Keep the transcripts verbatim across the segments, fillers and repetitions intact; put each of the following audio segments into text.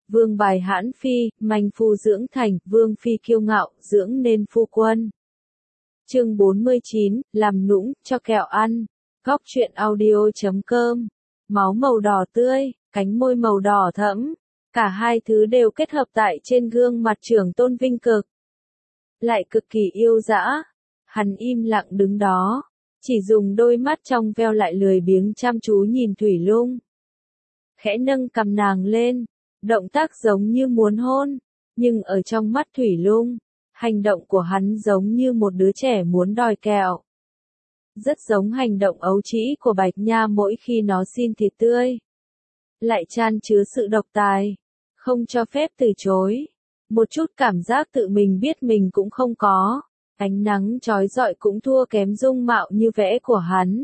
vương bài hãn phi, manh phu dưỡng thành, vương phi kiêu ngạo, dưỡng nên phu quân. Chương bốn mươi chín, làm nũng, cho kẹo ăn. Góc truyện audio chấm com. Máu màu đỏ tươi, cánh môi màu đỏ thẫm. Cả hai thứ đều kết hợp tại trên gương mặt Trưởng Tôn Vinh Cực. Lại cực kỳ yêu dã. Hắn im lặng đứng đó, chỉ dùng đôi mắt trong veo lại lười biếng chăm chú nhìn Thủy Lung. Khẽ nâng cằm nàng lên, động tác giống như muốn hôn, nhưng ở trong mắt Thủy Lung, hành động của hắn giống như một đứa trẻ muốn đòi kẹo. Rất giống hành động ấu trĩ của Bạch Nha mỗi khi nó xin thịt tươi. Lại chan chứa sự độc tài, không cho phép từ chối. Một chút cảm giác tự mình biết mình cũng không có. Ánh nắng chói rọi cũng thua kém dung mạo như vẽ của hắn.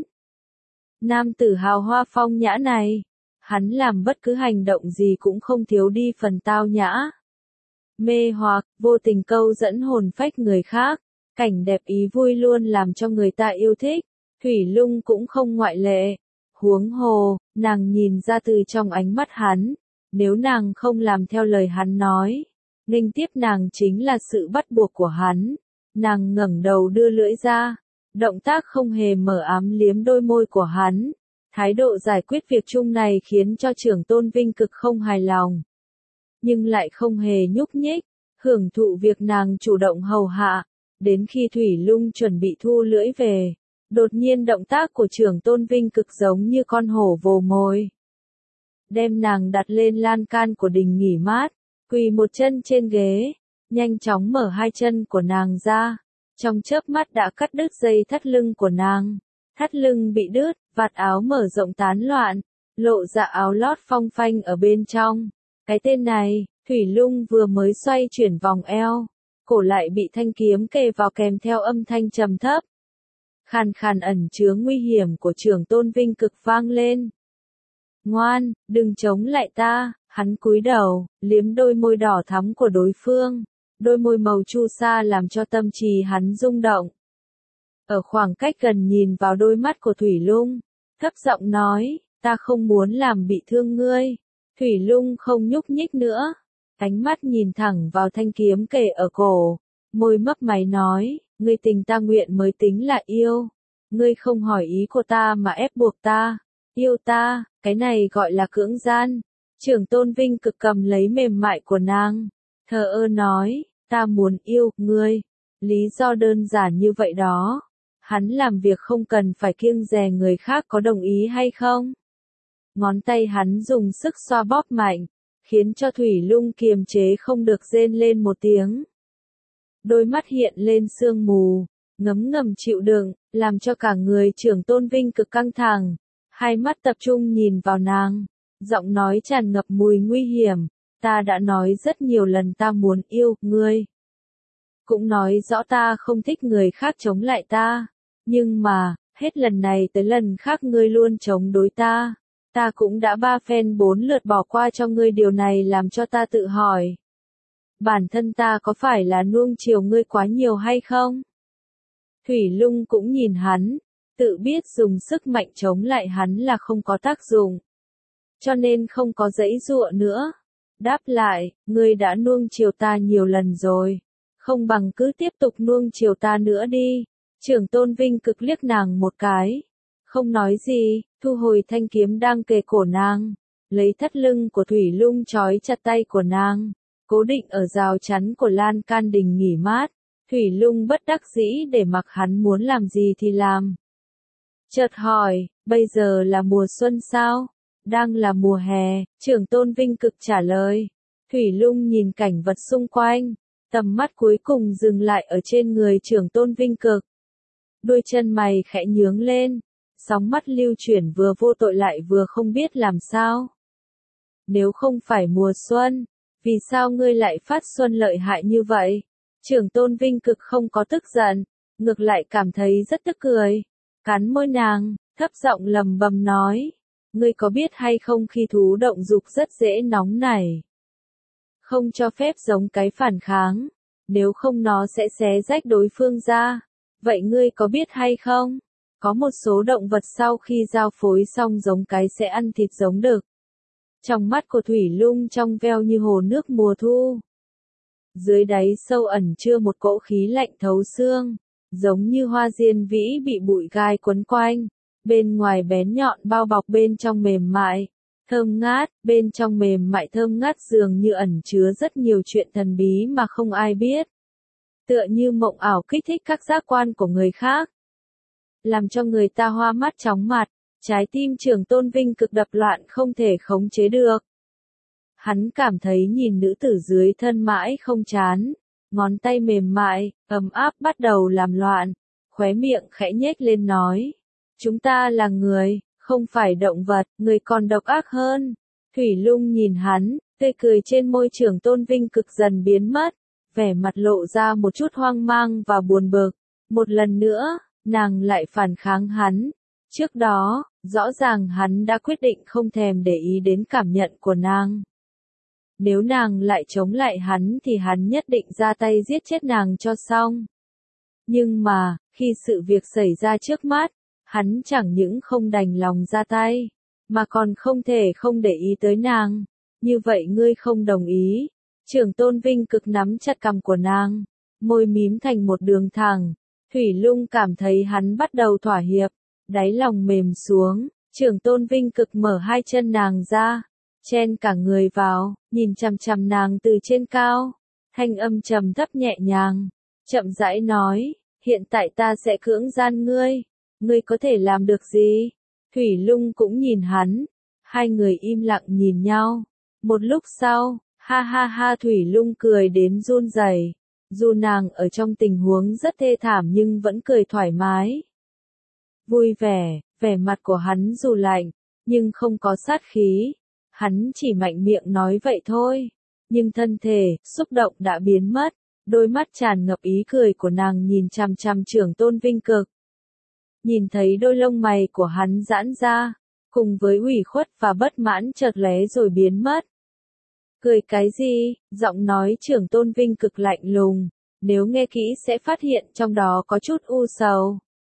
Nam tử hào hoa phong nhã này, hắn làm bất cứ hành động gì cũng không thiếu đi phần tao nhã. Mê hoặc, vô tình câu dẫn hồn phách người khác, cảnh đẹp ý vui luôn làm cho người ta yêu thích. Thủy Lung cũng không ngoại lệ. Huống hồ, nàng nhìn ra từ trong ánh mắt hắn, nếu nàng không làm theo lời hắn nói, nghênh tiếp nàng chính là sự bắt buộc của hắn. Nàng ngẩng đầu đưa lưỡi ra, động tác không hề mờ ám liếm đôi môi của hắn. Thái độ giải quyết việc chung này khiến cho Trưởng Tôn Vinh Cực không hài lòng. Nhưng lại không hề nhúc nhích, hưởng thụ việc nàng chủ động hầu hạ. Đến khi Thủy Lung chuẩn bị thu lưỡi về, đột nhiên động tác của Trưởng Tôn Vinh Cực giống như con hổ vồ mồi. Đem nàng đặt lên lan can của đình nghỉ mát, quỳ một chân trên ghế, nhanh chóng mở hai chân của nàng ra. Trong chớp mắt đã cắt đứt dây thắt lưng của nàng. Thắt lưng bị đứt, vạt áo mở rộng tán loạn, lộ ra áo lót phong phanh ở bên trong. Cái tên này, Thủy Lung vừa mới xoay chuyển vòng eo, cổ lại bị thanh kiếm kề vào kèm theo âm thanh trầm thấp. Khàn khàn ẩn chứa nguy hiểm của Trưởng Tôn Vinh Cực vang lên. Ngoan, đừng chống lại ta. Hắn cúi đầu, liếm đôi môi đỏ thắm của đối phương. Đôi môi màu chu sa làm cho tâm trí hắn rung động. Ở khoảng cách gần nhìn vào đôi mắt của Thủy Lung, thấp giọng nói, ta không muốn làm bị thương ngươi. Thủy Lung không nhúc nhích nữa, ánh mắt nhìn thẳng vào thanh kiếm kề ở cổ, môi mấp máy nói, ngươi tình ta nguyện mới tính là yêu. Ngươi không hỏi ý của ta mà ép buộc ta, yêu ta, cái này gọi là cưỡng gian. Trưởng Tôn Vinh Cực cầm lấy mềm mại của nàng, thờ ơ nói, ta muốn yêu ngươi. Lý do đơn giản như vậy đó. Hắn làm việc không cần phải kiêng dè người khác có đồng ý hay không. Ngón tay hắn dùng sức xoa bóp mạnh, khiến cho Thủy Lung kiềm chế không được rên lên một tiếng. Đôi mắt hiện lên sương mù, ngấm ngầm chịu đựng, làm cho cả người Trưởng Tôn Vinh Cực căng thẳng. Hai mắt tập trung nhìn vào nàng, giọng nói tràn ngập mùi nguy hiểm, ta đã nói rất nhiều lần ta muốn yêu ngươi. Cũng nói rõ ta không thích người khác chống lại ta, nhưng mà, hết lần này tới lần khác ngươi luôn chống đối ta. Ta cũng đã ba phen bốn lượt bỏ qua cho ngươi, điều này làm cho ta tự hỏi. Bản thân ta có phải là nuông chiều ngươi quá nhiều hay không? Thủy Lung cũng nhìn hắn, tự biết dùng sức mạnh chống lại hắn là không có tác dụng. Cho nên không có giãy giụa nữa. Đáp lại, ngươi đã nuông chiều ta nhiều lần rồi. Không bằng cứ tiếp tục nuông chiều ta nữa đi. Trưởng Tôn Vinh Cực liếc nàng một cái. Không nói gì, thu hồi thanh kiếm đang kề cổ nàng. Lấy thắt lưng của Thủy Lung trói chặt tay của nàng. Cố định ở rào chắn của lan can đình nghỉ mát. Thủy Lung bất đắc dĩ để mặc hắn muốn làm gì thì làm. Chợt hỏi, bây giờ là mùa xuân sao? Đang là mùa hè, Trưởng Tôn Vinh Cực trả lời. Thủy Lung nhìn cảnh vật xung quanh, tầm mắt cuối cùng dừng lại ở trên người Trưởng Tôn Vinh Cực. Đôi chân mày khẽ nhướng lên, sóng mắt lưu chuyển vừa vô tội lại vừa không biết làm sao. Nếu không phải mùa xuân, vì sao ngươi lại phát xuân lợi hại như vậy? Trưởng Tôn Vinh Cực không có tức giận, ngược lại cảm thấy rất tức cười. Cắn môi nàng, thấp giọng lầm bầm nói, ngươi có biết hay không khi thú động dục rất dễ nóng nảy. Không cho phép giống cái phản kháng, nếu không nó sẽ xé rách đối phương ra. Vậy ngươi có biết hay không? Có một số động vật sau khi giao phối xong giống cái sẽ ăn thịt giống đực. Trong mắt của Thủy Lung trong veo như hồ nước mùa thu. Dưới đáy sâu ẩn chứa một cỗ khí lạnh thấu xương, giống như hoa diên vĩ bị bụi gai quấn quanh, bên ngoài bén nhọn bao bọc bên trong mềm mại, thơm ngát, bên trong mềm mại thơm ngát dường như ẩn chứa rất nhiều chuyện thần bí mà không ai biết. Tựa như mộng ảo kích thích các giác quan của người khác, làm cho người ta hoa mắt chóng mặt, trái tim Trường Tôn Vinh Cực đập loạn không thể khống chế được. Hắn cảm thấy nhìn nữ tử dưới thân mãi không chán, ngón tay mềm mại, ấm áp bắt đầu làm loạn, khóe miệng khẽ nhếch lên nói, chúng ta là người, không phải động vật, người còn độc ác hơn. Thủy Lung nhìn hắn, tươi cười trên môi Trường Tôn Vinh Cực dần biến mất, vẻ mặt lộ ra một chút hoang mang và buồn bực. Một lần nữa, nàng lại phản kháng hắn. Trước đó, rõ ràng hắn đã quyết định không thèm để ý đến cảm nhận của nàng. Nếu nàng lại chống lại hắn thì hắn nhất định ra tay giết chết nàng cho xong. Nhưng mà, khi sự việc xảy ra trước mắt, hắn chẳng những không đành lòng ra tay, mà còn không thể không để ý tới nàng. Như vậy ngươi không đồng ý. Trường Tôn Vinh Cực nắm chặt cằm của nàng, môi mím thành một đường thẳng. Thủy Lung cảm thấy hắn bắt đầu thỏa hiệp, đáy lòng mềm xuống. Trường Tôn Vinh Cực mở hai chân nàng ra, chen cả người vào, nhìn chằm chằm nàng từ trên cao. Thanh âm trầm thấp nhẹ nhàng, chậm rãi nói, hiện tại ta sẽ cưỡng gian ngươi, ngươi có thể làm được gì? Thủy Lung cũng nhìn hắn, hai người im lặng nhìn nhau. Một lúc sau, ha ha ha Thủy Lung cười đến run rẩy. Dù nàng ở trong tình huống rất thê thảm nhưng vẫn cười thoải mái. Vui vẻ, vẻ mặt của hắn dù lạnh, nhưng không có sát khí. Hắn chỉ mạnh miệng nói vậy thôi. Nhưng thân thể, xúc động đã biến mất. Đôi mắt tràn ngập ý cười của nàng nhìn chằm chằm Trường Tôn Vinh Cực. Nhìn thấy đôi lông mày của hắn giãn ra, cùng với ủy khuất và bất mãn chợt lóe rồi biến mất. Cười cái gì? Giọng nói Trường Tôn Vinh Cực lạnh lùng, nếu nghe kỹ sẽ phát hiện trong đó có chút u sầu.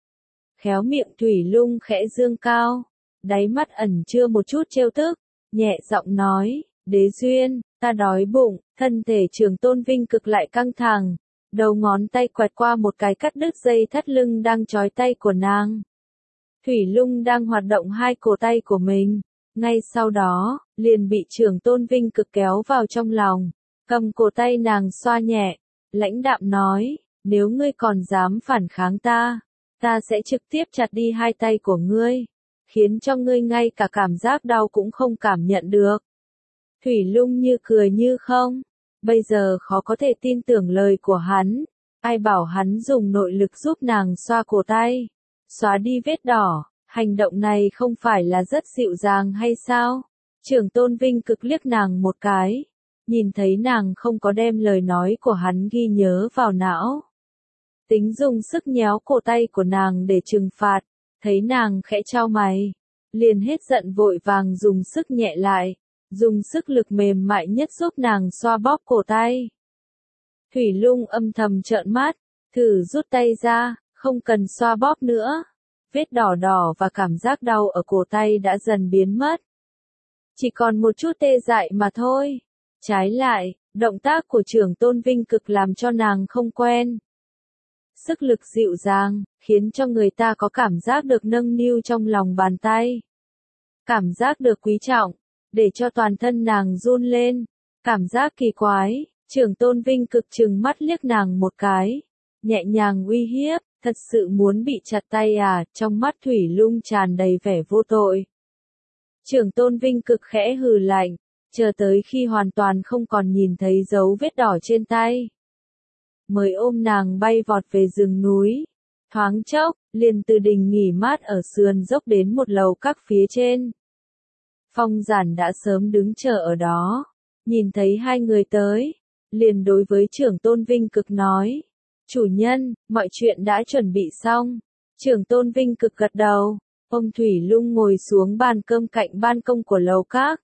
Khéo miệng Thủy Lung khẽ dương cao, đáy mắt ẩn chứa một chút trêu tức, nhẹ giọng nói, Đế Duyên, ta đói bụng. Thân thể Trường Tôn Vinh Cực lại căng thẳng, đầu ngón tay quẹt qua một cái cắt đứt dây thắt lưng đang trói tay của nàng. Thủy Lung đang hoạt động hai cổ tay của mình, ngay sau đó, liền bị Trường Tôn Vinh Cực kéo vào trong lòng, cầm cổ tay nàng xoa nhẹ, lãnh đạm nói, nếu ngươi còn dám phản kháng ta, ta sẽ trực tiếp chặt đi hai tay của ngươi, khiến cho ngươi ngay cả cảm giác đau cũng không cảm nhận được. Thủy Lung như cười như không, bây giờ khó có thể tin tưởng lời của hắn, ai bảo hắn dùng nội lực giúp nàng xoa cổ tay, xóa đi vết đỏ, hành động này không phải là rất dịu dàng hay sao? Trường Tôn Vinh Cực liếc nàng một cái, nhìn thấy nàng không có đem lời nói của hắn ghi nhớ vào não. Tính dùng sức nhéo cổ tay của nàng để trừng phạt, thấy nàng khẽ chau mày, liền hết giận vội vàng dùng sức nhẹ lại. Dùng sức lực mềm mại nhất giúp nàng xoa bóp cổ tay. Thủy Lung âm thầm trợn mắt, thử rút tay ra, không cần xoa bóp nữa. Vết đỏ đỏ và cảm giác đau ở cổ tay đã dần biến mất. Chỉ còn một chút tê dại mà thôi. Trái lại, động tác của Trường Tôn Vinh Cực làm cho nàng không quen. Sức lực dịu dàng, khiến cho người ta có cảm giác được nâng niu trong lòng bàn tay. Cảm giác được quý trọng, để cho toàn thân nàng run lên. Cảm giác kỳ quái, Trường Tôn Vinh Cực trừng mắt liếc nàng một cái. Nhẹ nhàng uy hiếp, thật sự muốn bị chặt tay à, trong mắt Thủy Lung tràn đầy vẻ vô tội. Trường Tôn Vinh Cực khẽ hừ lạnh, chờ tới khi hoàn toàn không còn nhìn thấy dấu vết đỏ trên tay. Mới ôm nàng bay vọt về rừng núi. Thoáng chốc, liền từ đỉnh nghỉ mát ở sườn dốc đến một lầu các phía trên. Phong Giản đã sớm đứng chờ ở đó, nhìn thấy hai người tới, liền đối với Trường Tôn Vinh Cực nói, chủ nhân, mọi chuyện đã chuẩn bị xong. Trường Tôn Vinh Cực gật đầu, ông Thủy Lung ngồi xuống bàn cơm cạnh ban công của lầu các.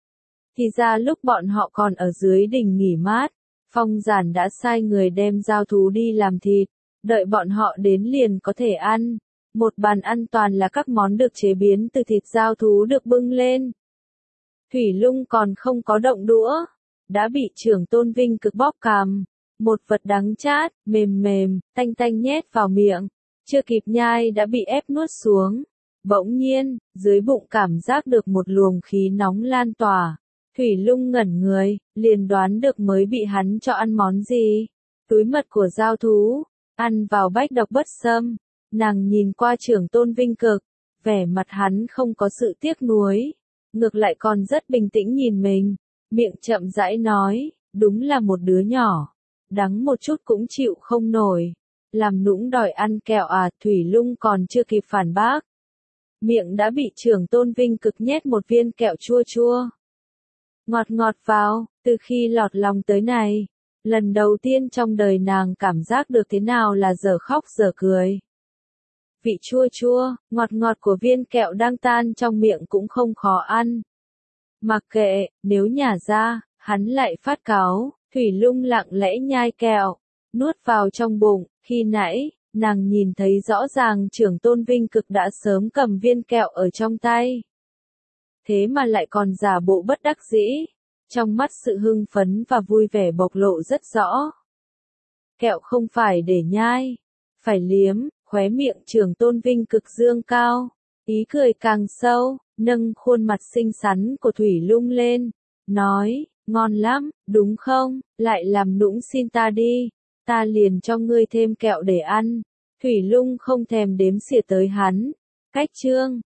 Thì ra lúc bọn họ còn ở dưới đỉnh nghỉ mát, Phong Giản đã sai người đem giao thú đi làm thịt, đợi bọn họ đến liền có thể ăn. Một bàn ăn toàn là các món được chế biến từ thịt giao thú được bưng lên. Thủy Lung còn không có động đũa, đã bị trưởng tôn Vinh Cực bóp cằm. Một vật đắng chát, mềm mềm, tanh tanh nhét vào miệng. Chưa kịp nhai đã bị ép nuốt xuống. Bỗng nhiên, dưới bụng cảm giác được một luồng khí nóng lan tỏa. Thủy Lung ngẩn người, liền đoán được mới bị hắn cho ăn món gì. Túi mật của giao thú, ăn vào bách độc bất xâm. Nàng nhìn qua trưởng tôn Vinh Cực, vẻ mặt hắn không có sự tiếc nuối, ngược lại còn rất bình tĩnh nhìn mình, miệng chậm rãi nói, đúng là một đứa nhỏ, đắng một chút cũng chịu không nổi. Làm nũng đòi ăn kẹo à? Thủy Lung còn chưa kịp phản bác, miệng đã bị trưởng tôn Vinh Cực nhét một viên kẹo chua chua. Ngọt ngọt vào, từ khi lọt lòng tới này, lần đầu tiên trong đời nàng cảm giác được thế nào là dở khóc dở cười. Vị chua chua, ngọt ngọt của viên kẹo đang tan trong miệng cũng không khó ăn. Mặc kệ, nếu nhả ra, hắn lại phát cáu. Thủy Lung lặng lẽ nhai kẹo, nuốt vào trong bụng. Khi nãy, nàng nhìn thấy rõ ràng trưởng tôn Vinh Cực đã sớm cầm viên kẹo ở trong tay. Thế mà lại còn giả bộ bất đắc dĩ. Trong mắt sự hưng phấn và vui vẻ bộc lộ rất rõ. Kẹo không phải để nhai, phải liếm. Khóe miệng trưởng tôn Vinh Cực dương cao, ý cười càng sâu, nâng khuôn mặt xinh xắn của Thủy Lung lên, nói, ngon lắm, đúng không, lại làm nũng xin ta đi, ta liền cho ngươi thêm kẹo để ăn. Thủy Lung không thèm đếm xỉa tới hắn, cách chương.